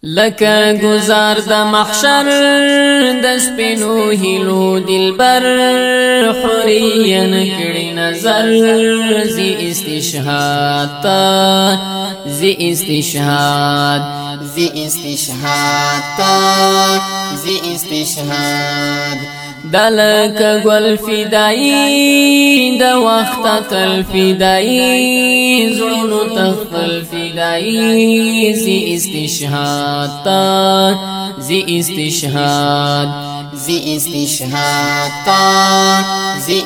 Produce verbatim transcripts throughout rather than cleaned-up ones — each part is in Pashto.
لکه گزار د محشر د سپینو هیلو دلبر حورین کړي نظر زی استشهاد تا زی استشهاد زی استشهاد تا زی استشهاد دلک گل فدائی دا وقت تل فدائی زونو تخفل فدائی زی استشهاد تا زی استشهاد زی استشهاد تا زی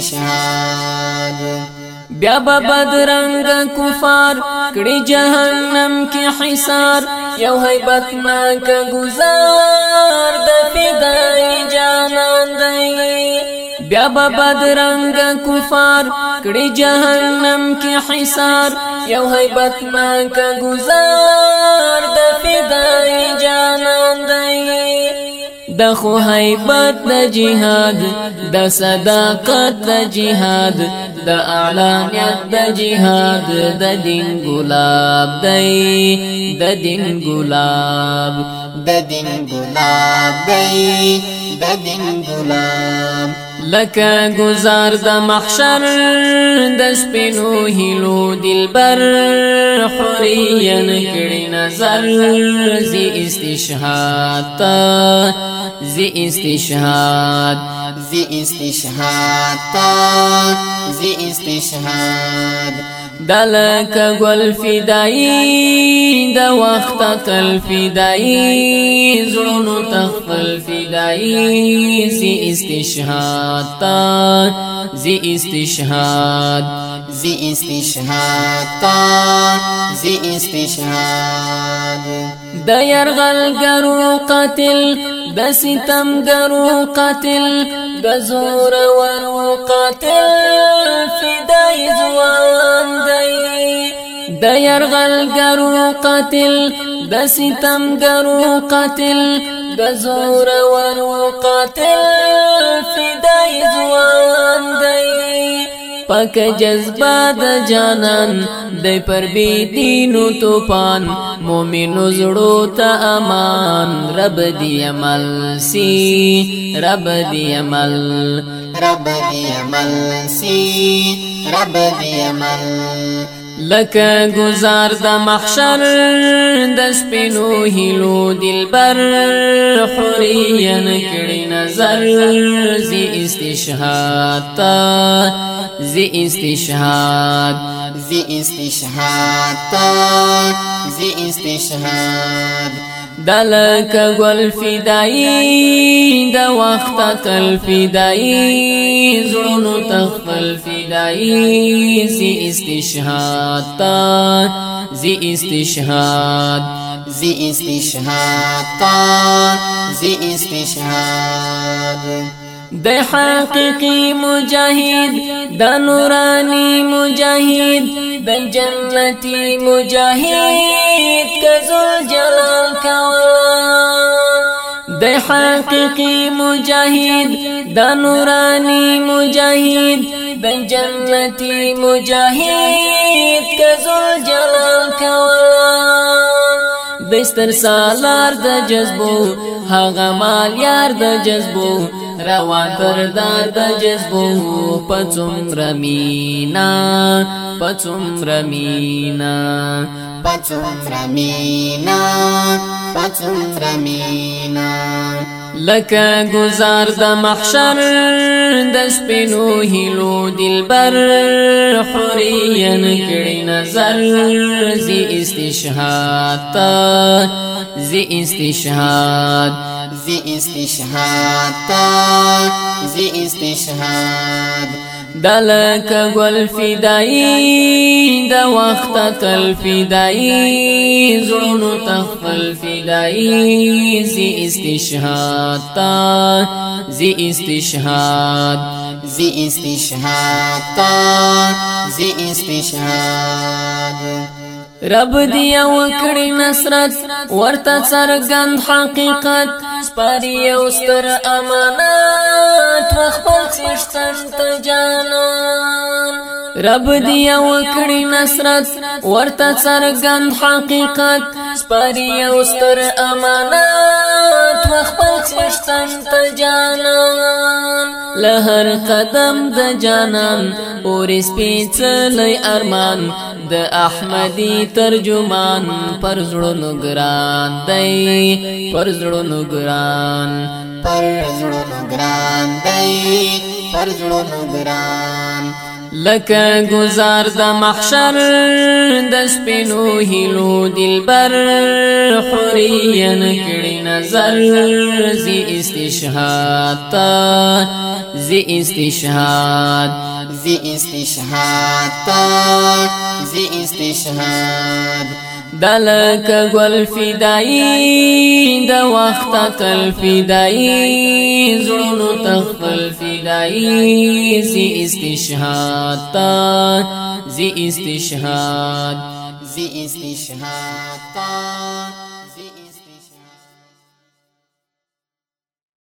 استشهاد بیا بدرنگ کفار کړي جهنم کی حصار یو هیبتناک گزار د فدای جانان دی بیا بدرنگ کفار کړي جهنم کی حصار یو هیبتناک گزار د فدای جانان دی د خو هیبت د جهاد د صداقت د جهاد د اعلانیت د جهاد د دین ګلاب دی د دین ګلاب د دین ګلاب دی د دین ګلاب لکه گزار د محشر د سپینو هیلو دلبر حورین کړي نظر زی استشهاد تا زی استشهاد زی استشهاد تا زی استشهاد دلک گل فدائی دا وقت تل فدائی زونو تخفل فدائی زی استشهاد تا زی استشهاد زی استشهاد تا زی استشهاد د یرغلګرو قاتل د ستمګرو قاتل د زور ورو قاتل فدای ځوان دی د یرغلګرو قاتل د ستمګرو قاتل د زور ورو قاتل فدای ځوان دی پاک جذبه د جانان د پر بی دینو توفان مومنو زړو ته امان رب دی عمل سی رب دی عمل رب دی عمل سی رب دی عمل لکه گزار د محشر د سپینو هیلو دلبر حورین کړي نظر زی استشهاد تا زی استشهاد زی استشهاد تا زی استشهاد دلک گل فدائی دا وقت تل فدائی زونو تخفل فدائی زی استشهاد تا زی استشهاد زی استشهاد تا زی استشهاد د حقیقی مجاهد د نورانی مجاهد د جنتی مجاهد کزل جلال کوا د حقیقی مجاهد د نورانی مجاهد د جنتی مجاهد کزل جلال کوا دستر سالار د جذبو هغه مال یار د جذبو روان تردار د جذبو پڅوم رمینا پڅوم رمینا پڅوم رمینا پڅوم رمینا لکه گزار د محشر د سپینو هیلو دلبر حورین کړي نظر زی استشهاد تا زی استشهاد زی استشهاد تا زی استشهاد دلک گل فدائی دا وقت تل فدائی زونو تخفل فدائی زی استشهاد تا زی استشهاد زی استشهاد تا زی استشهاد رب دی وکړي نصرت ورته څرګند حقیقت سپاری یو ستر امانت خپل څښتن ته جانان رب دی وکړي نصرت ورته څرګند حقیقت سپاری یو ستر امانت خپل څښتن ته جانان لهر قدم د جانان اور سپېڅلی ارمان د احمدی ترجمان پر زړونو ګران دی پر زړونو ګران پر زړونو ګران دی پر زړونو ګران لکه گزار د محشر د سپینو هیلو دلبر حورین کړي نظر زی استشهاد تا زی استشهاد زی استشهاد تا زی استشهاد دلک گل فدائی د وخت تل فدائی زړونو تخفل فدائی زی استشهاد تا زی استشهاد زی استشهاد تا